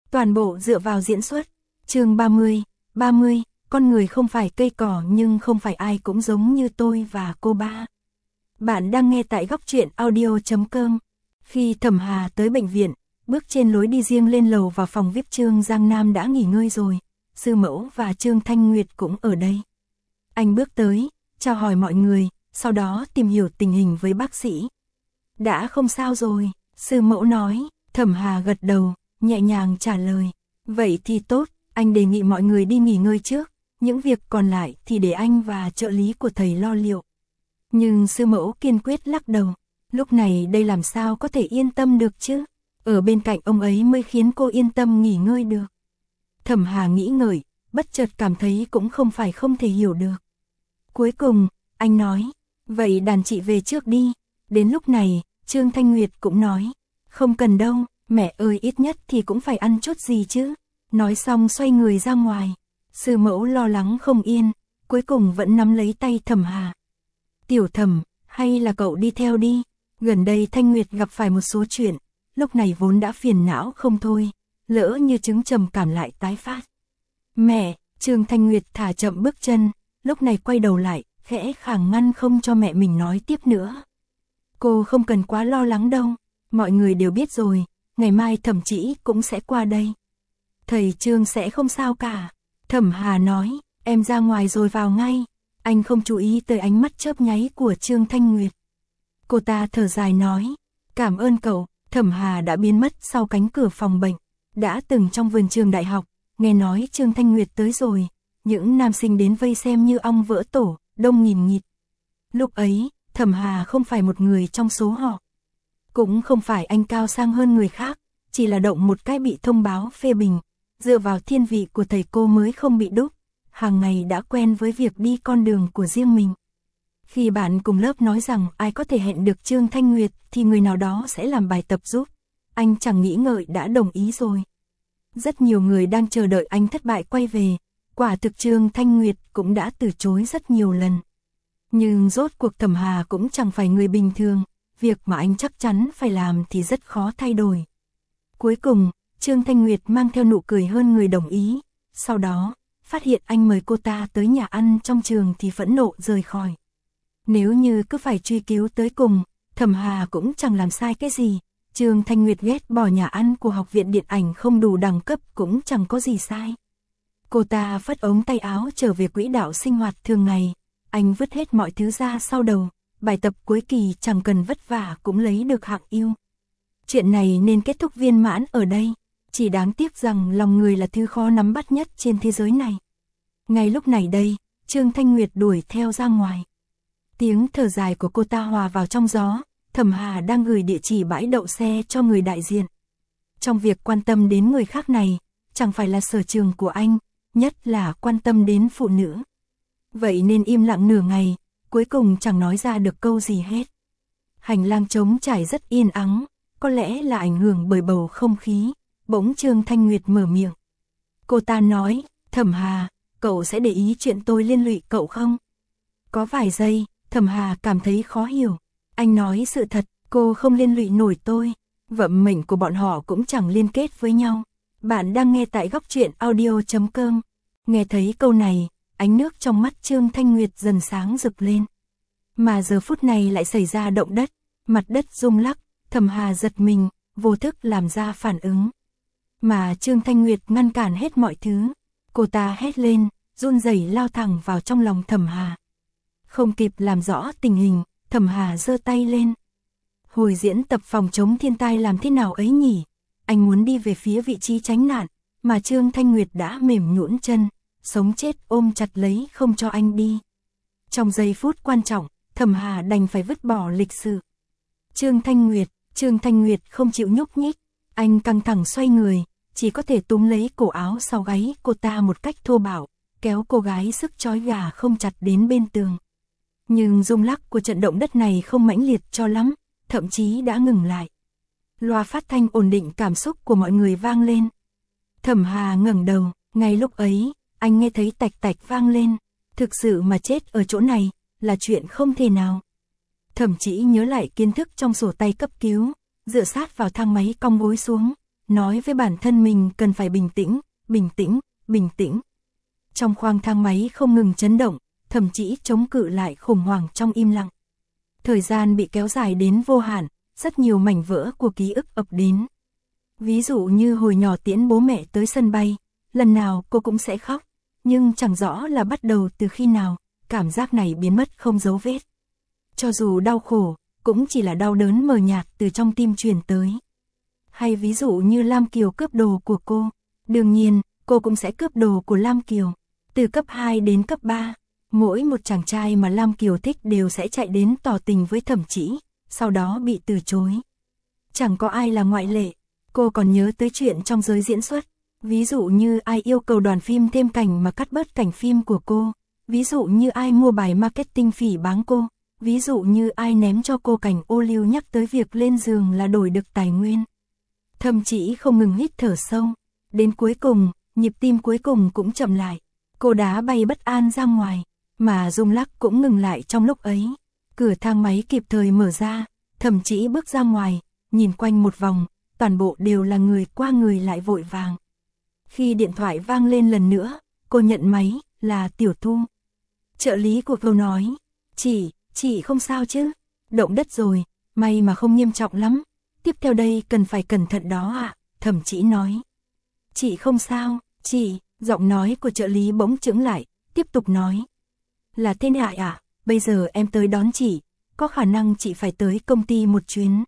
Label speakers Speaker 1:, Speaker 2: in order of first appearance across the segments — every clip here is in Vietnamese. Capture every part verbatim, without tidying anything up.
Speaker 1: toàn bộ dựa vào diễn xuất. Chương ba mươi, ba mươi, con người không phải cây cỏ nhưng không phải ai cũng giống như tôi và cô ba. Bạn đang nghe tại góc truyện audio chấm com. Khi Thẩm Hà tới bệnh viện, bước trên lối đi riêng lên lầu vào phòng vi ai pi Trương Giang Nam đã nghỉ ngơi rồi, Sư Mẫu và Trương Thanh Nguyệt cũng ở đây. Anh bước tới, chào hỏi mọi người, sau đó tìm hiểu tình hình với bác sĩ. Đã không sao rồi, Sư Mẫu nói. Thẩm Hà gật đầu, nhẹ nhàng trả lời. Vậy thì tốt, anh đề nghị mọi người đi nghỉ ngơi trước, những việc còn lại thì để anh và trợ lý của thầy lo liệu. Nhưng Sư Mẫu kiên quyết lắc đầu, lúc này đây làm sao có thể yên tâm được chứ, ở bên cạnh ông ấy mới khiến cô yên tâm nghỉ ngơi được. Thẩm Hà nghĩ ngợi, bất chợt cảm thấy cũng không phải không thể hiểu được. Cuối cùng, anh nói, vậy đàn chị về trước đi. Đến lúc này, Trương Thanh Nguyệt cũng nói, không cần đâu, mẹ ơi ít nhất thì cũng phải ăn chút gì chứ. Nói xong xoay người ra ngoài. Sư Mẫu lo lắng không yên, cuối cùng vẫn nắm lấy tay Thẩm Hà. Tiểu Thẩm, hay là cậu đi theo đi, gần đây Thanh Nguyệt gặp phải một số chuyện, lúc này vốn đã phiền não không thôi, lỡ như chứng trầm cảm lại tái phát. Mẹ, Trương Thanh Nguyệt thả chậm bước chân, lúc này quay đầu lại, khẽ khàng ngăn không cho mẹ mình nói tiếp nữa. Cô không cần quá lo lắng đâu, mọi người đều biết rồi, ngày mai Thẩm Chỉ cũng sẽ qua đây. Thầy Trương sẽ không sao cả. Thẩm Hà nói, em ra ngoài rồi vào ngay. Anh không chú ý tới ánh mắt chớp nháy của Trương Thanh Nguyệt. Cô ta thở dài nói, cảm ơn cậu. Thẩm Hà đã biến mất sau cánh cửa phòng bệnh. Đã từng trong vườn trường đại học, nghe nói Trương Thanh Nguyệt tới rồi, những nam sinh đến vây xem như ong vỡ tổ, đông nghìn nghịt. Lúc ấy, Thẩm Hà không phải một người trong số họ. Cũng không phải anh cao sang hơn người khác, chỉ là động một cái bị thông báo phê bình, dựa vào thiên vị của thầy cô mới không bị đúc, hàng ngày đã quen với việc đi con đường của riêng mình. Khi bạn cùng lớp nói rằng ai có thể hẹn được Trương Thanh Nguyệt thì người nào đó sẽ làm bài tập giúp, anh chẳng nghĩ ngợi đã đồng ý rồi. Rất nhiều người đang chờ đợi anh thất bại quay về, quả thực Trương Thanh Nguyệt cũng đã từ chối rất nhiều lần. Nhưng rốt cuộc Thẩm Hà cũng chẳng phải người bình thường, việc mà anh chắc chắn phải làm thì rất khó thay đổi. Cuối cùng, Trương Thanh Nguyệt mang theo nụ cười hơn người đồng ý, sau đó, phát hiện anh mời cô ta tới nhà ăn trong trường thì phẫn nộ rời khỏi. Nếu như cứ phải truy cứu tới cùng, Thẩm Hà cũng chẳng làm sai cái gì, Trương Thanh Nguyệt ghét bỏ nhà ăn của học viện điện ảnh không đủ đẳng cấp cũng chẳng có gì sai. Cô ta phất ống tay áo trở về quỹ đạo sinh hoạt thường ngày, anh vứt hết mọi thứ ra sau đầu, bài tập cuối kỳ chẳng cần vất vả cũng lấy được hạng ưu. Chuyện này nên kết thúc viên mãn ở đây, chỉ đáng tiếc rằng lòng người là thứ khó nắm bắt nhất trên thế giới này. Ngay lúc này đây, Trương Thanh Nguyệt đuổi theo ra ngoài. Tiếng thở dài của cô ta hòa vào trong gió, Thẩm Hà đang gửi địa chỉ bãi đậu xe cho người đại diện. Trong việc quan tâm đến người khác này, chẳng phải là sở trường của anh, nhất là quan tâm đến phụ nữ. Vậy nên im lặng nửa ngày, cuối cùng chẳng nói ra được câu gì hết. Hành lang trống trải rất yên ắng, có lẽ là ảnh hưởng bởi bầu không khí, bỗng Trương Thanh Nguyệt mở miệng. Cô ta nói, Thẩm Hà, cậu sẽ để ý chuyện tôi liên lụy cậu không? Có vài giây, Thẩm Hà cảm thấy khó hiểu. Anh nói sự thật, cô không liên lụy nổi tôi, vận mệnh của bọn họ cũng chẳng liên kết với nhau. Bạn đang nghe tại góc truyện audio chấm com. Nghe thấy câu này, ánh nước trong mắt Trương Thanh Nguyệt dần sáng rực lên. Mà giờ phút này lại xảy ra động đất, mặt đất rung lắc, Thẩm Hà giật mình, vô thức làm ra phản ứng. Mà Trương Thanh Nguyệt ngăn cản hết mọi thứ, cô ta hét lên, run rẩy lao thẳng vào trong lòng Thẩm Hà. Không kịp làm rõ tình hình, Thẩm Hà giơ tay lên. Hồi diễn tập phòng chống thiên tai làm thế nào ấy nhỉ? Anh muốn đi về phía vị trí tránh nạn, mà Trương Thanh Nguyệt đã mềm nhũn chân, sống chết ôm chặt lấy không cho anh đi. Trong giây phút quan trọng, Thẩm Hà đành phải vứt bỏ lịch sự. Trương Thanh Nguyệt, Trương Thanh Nguyệt không chịu nhúc nhích, anh căng thẳng xoay người, chỉ có thể túm lấy cổ áo sau gáy cô ta một cách thô bạo, kéo cô gái sức trói gà không chặt đến bên tường. Nhưng rung lắc của trận động đất này không mãnh liệt cho lắm, thậm chí đã ngừng lại. Loa phát thanh ổn định cảm xúc của mọi người vang lên. Thẩm Hà ngẩng đầu, ngay lúc ấy, anh nghe thấy tạch tạch vang lên. Thực sự mà chết ở chỗ này, là chuyện không thể nào. Thẩm Chỉ nhớ lại kiến thức trong sổ tay cấp cứu, dựa sát vào thang máy cong gối xuống, nói với bản thân mình cần phải bình tĩnh, bình tĩnh, bình tĩnh. Trong khoang thang máy không ngừng chấn động, Thẩm Chỉ chống cự lại khủng hoảng trong im lặng. Thời gian bị kéo dài đến vô hạn, rất nhiều mảnh vỡ của ký ức ập đến. Ví dụ như hồi nhỏ tiễn bố mẹ tới sân bay, lần nào cô cũng sẽ khóc, nhưng chẳng rõ là bắt đầu từ khi nào, cảm giác này biến mất không dấu vết. Cho dù đau khổ, cũng chỉ là đau đớn mờ nhạt từ trong tim truyền tới. Hay ví dụ như Lam Kiều cướp đồ của cô, đương nhiên, cô cũng sẽ cướp đồ của Lam Kiều. Từ cấp hai đến cấp ba, mỗi một chàng trai mà Lam Kiều thích đều sẽ chạy đến tỏ tình với Thẩm Chỉ, sau đó bị từ chối. Chẳng có ai là ngoại lệ. Cô còn nhớ tới chuyện trong giới diễn xuất, ví dụ như ai yêu cầu đoàn phim thêm cảnh mà cắt bớt cảnh phim của cô, ví dụ như ai mua bài marketing phỉ báng cô, ví dụ như ai ném cho cô cảnh ô liu nhắc tới việc lên giường là đổi được tài nguyên. Thẩm Chỉ không ngừng hít thở sâu, đến cuối cùng, nhịp tim cuối cùng cũng chậm lại. Cô đá bay bất an ra ngoài, mà rung lắc cũng ngừng lại trong lúc ấy. Cửa thang máy kịp thời mở ra, Thẩm Chỉ bước ra ngoài, nhìn quanh một vòng, toàn bộ đều là người qua người lại vội vàng. Khi điện thoại vang lên lần nữa, cô nhận máy, là Tiểu Thu. Trợ lý của cô nói, chị, chị không sao chứ, động đất rồi, may mà không nghiêm trọng lắm, tiếp theo đây cần phải cẩn thận đó ạ, à? Thẩm Chỉ nói. Chị không sao, chị, giọng nói của trợ lý bỗng chững lại, tiếp tục nói. Là thế này ạ, à? Bây giờ em tới đón chị, có khả năng chị phải tới công ty một chuyến.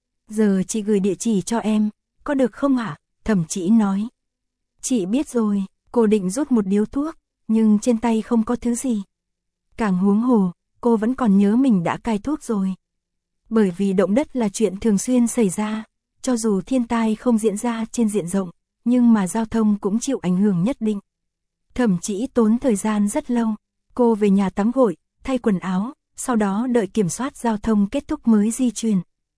Speaker 1: Giờ chị gửi địa chỉ cho em, có được không ạ? À? Thẩm Chỉ nói. Chị biết rồi, cô định rút một điếu thuốc, nhưng trên tay không có thứ gì. Càng huống hồ, cô vẫn còn nhớ mình đã cai thuốc rồi. Bởi vì động đất là chuyện thường xuyên xảy ra, cho dù thiên tai không diễn ra trên diện rộng, nhưng mà giao thông cũng chịu ảnh hưởng nhất định. Thẩm Chỉ tốn thời gian rất lâu, cô về nhà tắm gội, thay quần áo, sau đó đợi kiểm soát giao thông kết thúc mới di chuyển.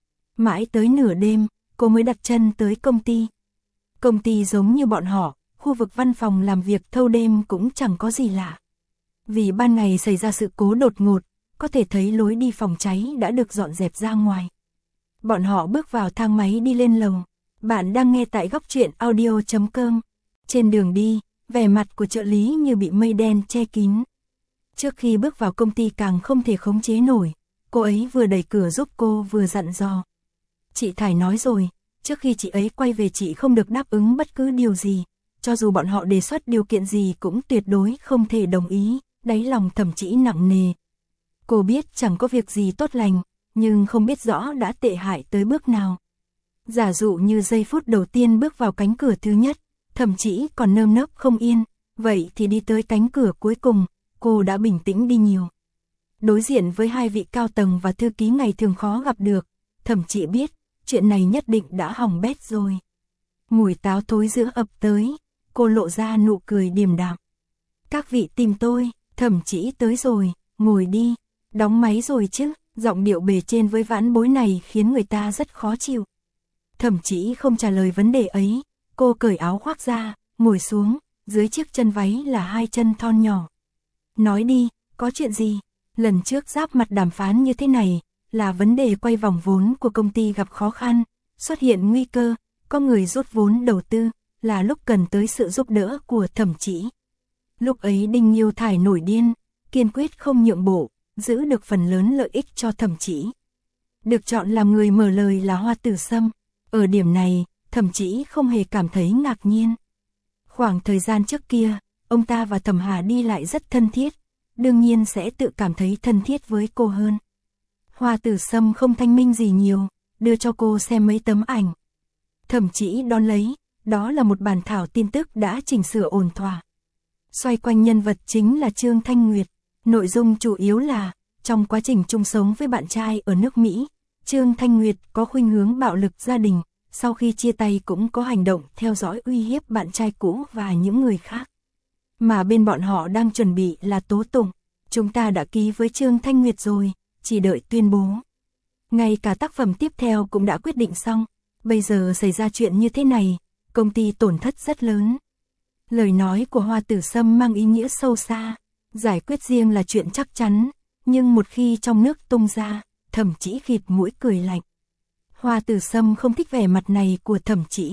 Speaker 1: Mãi tới nửa đêm, cô mới đặt chân tới công ty. Công ty giống như bọn họ, khu vực văn phòng làm việc thâu đêm cũng chẳng có gì lạ. Vì ban ngày xảy ra sự cố đột ngột, có thể thấy lối đi phòng cháy đã được dọn dẹp ra ngoài. Bọn họ bước vào thang máy đi lên lầu. Bạn đang nghe tại góc truyện audio chấm com. Trên đường đi, vẻ mặt của trợ lý như bị mây đen che kín. Trước khi bước vào công ty càng không thể khống chế nổi, cô ấy vừa đẩy cửa giúp cô vừa dặn dò. Chị Thải nói rồi, trước khi chị ấy quay về chị không được đáp ứng bất cứ điều gì, cho dù bọn họ đề xuất điều kiện gì cũng tuyệt đối không thể đồng ý, đáy lòng Thẩm Chỉ nặng nề. Cô biết chẳng có việc gì tốt lành, nhưng không biết rõ đã tệ hại tới bước nào. Giả dụ như giây phút đầu tiên bước vào cánh cửa thứ nhất, Thẩm Chỉ còn nơm nớp không yên, vậy thì đi tới cánh cửa cuối cùng, cô đã bình tĩnh đi nhiều. Đối diện với hai vị cao tầng và thư ký ngày thường khó gặp được, Thẩm Chỉ biết, chuyện này nhất định đã hỏng bét rồi. Mùi táo thối giữa ập tới, cô lộ ra nụ cười điềm đạm. Các vị tìm tôi, Thẩm Chỉ tới rồi, ngồi đi, đóng máy rồi chứ, giọng điệu bề trên với vãn bối này khiến người ta rất khó chịu. Thẩm Chỉ không trả lời vấn đề ấy, cô cởi áo khoác ra, ngồi xuống, dưới chiếc chân váy là hai chân thon nhỏ. Nói đi, có chuyện gì? Lần trước giáp mặt đàm phán như thế này, là vấn đề quay vòng vốn của công ty gặp khó khăn, xuất hiện nguy cơ, có người rút vốn đầu tư, là lúc cần tới sự giúp đỡ của Thẩm Chỉ. Lúc ấy Đinh Nghiêu Thải nổi điên, kiên quyết không nhượng bộ, giữ được phần lớn lợi ích cho Thẩm Chỉ. Được chọn làm người mở lời là Hoa Tử Sâm, ở điểm này, Thẩm Chỉ không hề cảm thấy ngạc nhiên. Khoảng thời gian trước kia, ông ta và Thẩm Hà đi lại rất thân thiết, đương nhiên sẽ tự cảm thấy thân thiết với cô hơn. Hoa Tử Sâm không thanh minh gì nhiều, đưa cho cô xem mấy tấm ảnh. Thẩm Chỉ đón lấy, đó là một bản thảo tin tức đã chỉnh sửa ổn thỏa. Xoay quanh nhân vật chính là Trương Thanh Nguyệt, nội dung chủ yếu là, trong quá trình chung sống với bạn trai ở nước Mỹ, Trương Thanh Nguyệt có khuynh hướng bạo lực gia đình, sau khi chia tay cũng có hành động theo dõi uy hiếp bạn trai cũ và những người khác. Mà bên bọn họ đang chuẩn bị là tố tụng, chúng ta đã ký với Trương Thanh Nguyệt rồi, chỉ đợi tuyên bố. Ngay cả tác phẩm tiếp theo cũng đã quyết định xong, bây giờ xảy ra chuyện như thế này, công ty tổn thất rất lớn. Lời nói của Hoa Tử Sâm mang ý nghĩa sâu xa, giải quyết riêng là chuyện chắc chắn, nhưng một khi trong nước tung ra, Thẩm Chỉ khịt mũi cười lạnh. Hoa Tử Sâm không thích vẻ mặt này của Thẩm Chỉ,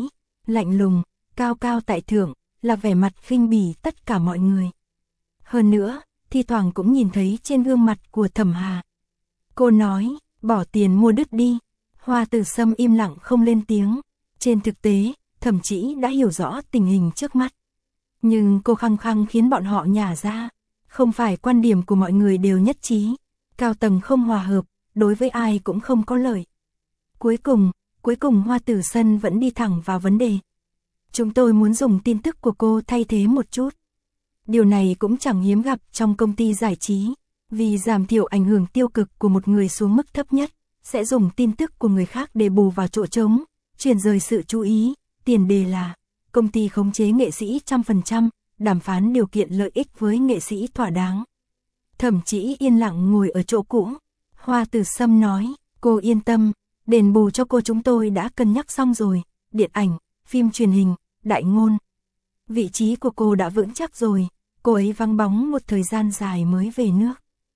Speaker 1: lạnh lùng, cao cao tại thượng, là vẻ mặt khinh bỉ tất cả mọi người. Hơn nữa, thi thoảng cũng nhìn thấy trên gương mặt của Thẩm Hà. Cô nói, bỏ tiền mua đứt đi. Hoa Tử Sâm im lặng không lên tiếng. Trên thực tế, Thẩm Chỉ đã hiểu rõ tình hình trước mắt. Nhưng cô khăng khăng khiến bọn họ nhả ra. Không phải quan điểm của mọi người đều nhất trí. Cao tầng không hòa hợp, đối với ai cũng không có lợi. Cuối cùng, cuối cùng Hoa Tử Sâm vẫn đi thẳng vào vấn đề. Chúng tôi muốn dùng tin tức của cô thay thế một chút. Điều này cũng chẳng hiếm gặp trong công ty giải trí. Vì giảm thiểu ảnh hưởng tiêu cực của một người xuống mức thấp nhất, sẽ dùng tin tức của người khác để bù vào chỗ trống, chuyển rời sự chú ý. Tiền đề là, công ty khống chế nghệ sĩ trăm phần trăm, đàm phán điều kiện lợi ích với nghệ sĩ thỏa đáng. Thẩm Chỉ yên lặng ngồi ở chỗ cũ. Hoa Tử Sâm nói, cô yên tâm, đền bù cho cô chúng tôi đã cân nhắc xong rồi, điện ảnh, phim truyền hình, đại ngôn. Vị trí của cô đã vững chắc rồi, cô ấy vắng bóng một thời gian dài mới về nước.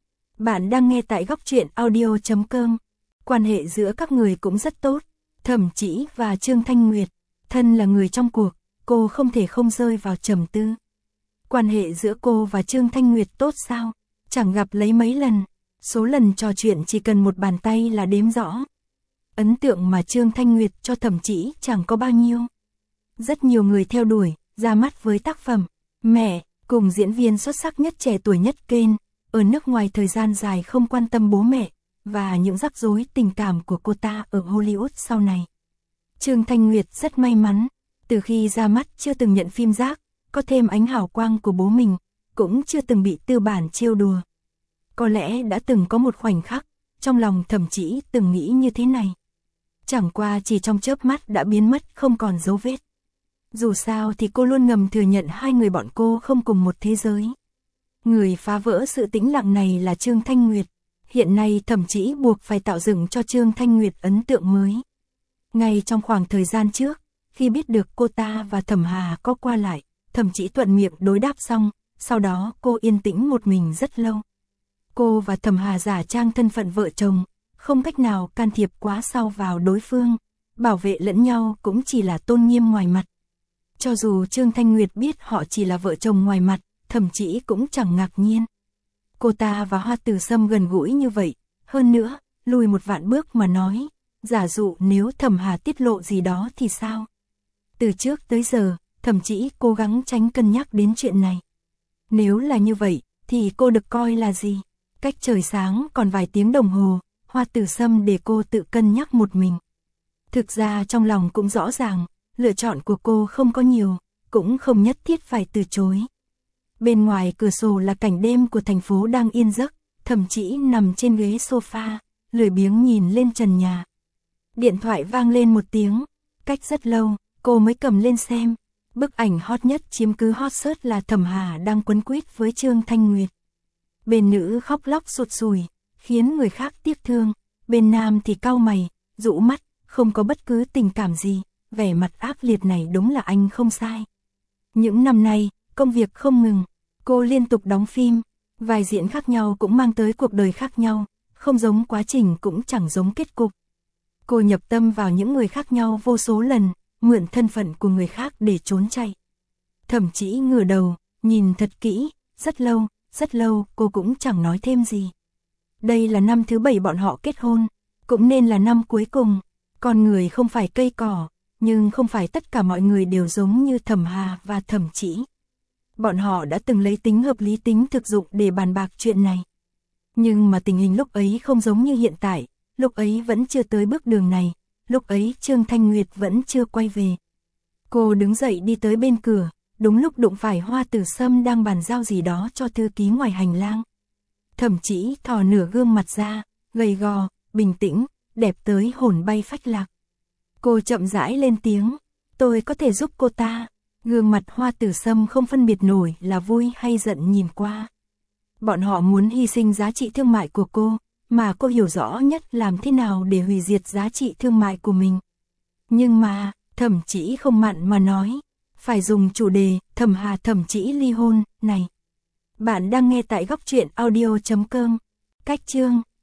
Speaker 1: Bạn đang nghe tại góc truyện audio chấm com. Quan hệ giữa các người cũng rất tốt. Thẩm Chỉ và Trương Thanh Nguyệt, thân là người trong cuộc, cô không thể không rơi vào trầm tư. Quan hệ giữa cô và Trương Thanh Nguyệt tốt sao? Chẳng gặp lấy mấy lần, số lần trò chuyện chỉ cần một bàn tay là đếm rõ. Ấn tượng mà Trương Thanh Nguyệt cho Thẩm Chỉ chẳng có bao nhiêu. Rất nhiều người theo đuổi, ra mắt với tác phẩm Mẹ, cùng diễn viên xuất sắc nhất trẻ tuổi nhất Kane, ở nước ngoài thời gian dài không quan tâm bố mẹ, và những rắc rối tình cảm của cô ta ở Hollywood sau này. Trương Thanh Nguyệt rất may mắn, từ khi ra mắt chưa từng nhận phim rác, có thêm ánh hào quang của bố mình, cũng chưa từng bị tư bản trêu đùa. Có lẽ đã từng có một khoảnh khắc, trong lòng Thẩm Chỉ từng nghĩ như thế này. Chẳng qua chỉ trong chớp mắt đã biến mất không còn dấu vết. Dù sao thì cô luôn ngầm thừa nhận hai người bọn cô không cùng một thế giới. Người phá vỡ sự tĩnh lặng này là Trương Thanh Nguyệt. Hiện nay Thẩm Chỉ buộc phải tạo dựng cho Trương Thanh Nguyệt ấn tượng mới. Ngay trong khoảng thời gian trước, khi biết được cô ta và Thẩm Hà có qua lại, Thẩm Chỉ thuận miệng đối đáp xong, sau đó cô yên tĩnh một mình rất lâu. Cô và Thẩm Hà giả trang thân phận vợ chồng, không cách nào can thiệp quá sâu vào đối phương, bảo vệ lẫn nhau cũng chỉ là tôn nghiêm ngoài mặt. Cho dù Trương Thanh Nguyệt biết họ chỉ là vợ chồng ngoài mặt, Thẩm Chỉ cũng chẳng ngạc nhiên. Cô ta và Hoa Tử Sâm gần gũi như vậy, hơn nữa, lùi một vạn bước mà nói, giả dụ nếu Thẩm Hà tiết lộ gì đó thì sao? Từ trước tới giờ, Thẩm Chỉ cố gắng tránh cân nhắc đến chuyện này. Nếu là như vậy, thì cô được coi là gì? Cách trời sáng còn vài tiếng đồng hồ, Hoa Tử Sâm để cô tự cân nhắc một mình. Thực ra trong lòng cũng rõ ràng, lựa chọn của cô không có nhiều, cũng không nhất thiết phải từ chối. Bên ngoài cửa sổ là cảnh đêm của thành phố đang yên giấc, Thẩm Chỉ nằm trên ghế sofa, lười biếng nhìn lên trần nhà. Điện thoại vang lên một tiếng, cách rất lâu, cô mới cầm lên xem. Bức ảnh hot nhất chiếm cứ hot search là Thẩm Hà đang quấn quýt với Trương Thanh Nguyệt. Bên nữ khóc lóc sụt sùi, khiến người khác tiếc thương, bên nam thì cau mày, rũ mắt, không có bất cứ tình cảm gì, vẻ mặt ác liệt này đúng là anh không sai. Những năm nay, công việc không ngừng, cô liên tục đóng phim, vai diễn khác nhau cũng mang tới cuộc đời khác nhau, không giống quá trình cũng chẳng giống kết cục. Cô nhập tâm vào những người khác nhau vô số lần, mượn thân phận của người khác để trốn chạy. Thẩm Chỉ ngửa đầu, nhìn thật kỹ, rất lâu, rất lâu cô cũng chẳng nói thêm gì. Đây là năm thứ bảy bọn họ kết hôn, cũng nên là năm cuối cùng. Con người không phải cây cỏ, nhưng không phải tất cả mọi người đều giống như Thẩm Hà và Thẩm Chỉ. Bọn họ đã từng lấy tính hợp lý tính thực dụng để bàn bạc chuyện này. Nhưng mà tình hình lúc ấy không giống như hiện tại, lúc ấy vẫn chưa tới bước đường này, lúc ấy Trương Thanh Nguyệt vẫn chưa quay về. Cô đứng dậy đi tới bên cửa, đúng lúc đụng phải Hoa Tử Sâm đang bàn giao gì đó cho thư ký ngoài hành lang. Thẩm Chỉ thò nửa gương mặt ra, gầy gò, bình tĩnh, đẹp tới hồn bay phách lạc. Cô chậm rãi lên tiếng, tôi có thể giúp cô ta. Gương mặt Hoa Tử Sâm không phân biệt nổi là vui hay giận nhìn qua. Bọn họ muốn hy sinh giá trị thương mại của cô, mà cô hiểu rõ nhất làm thế nào để hủy diệt giá trị thương mại của mình. Nhưng mà, Thẩm Chỉ không mặn mà nói, phải dùng chủ đề Thẩm Hà Thẩm Chỉ ly hôn này. Bạn đang nghe tại góc truyện audio chấm com. Cách chương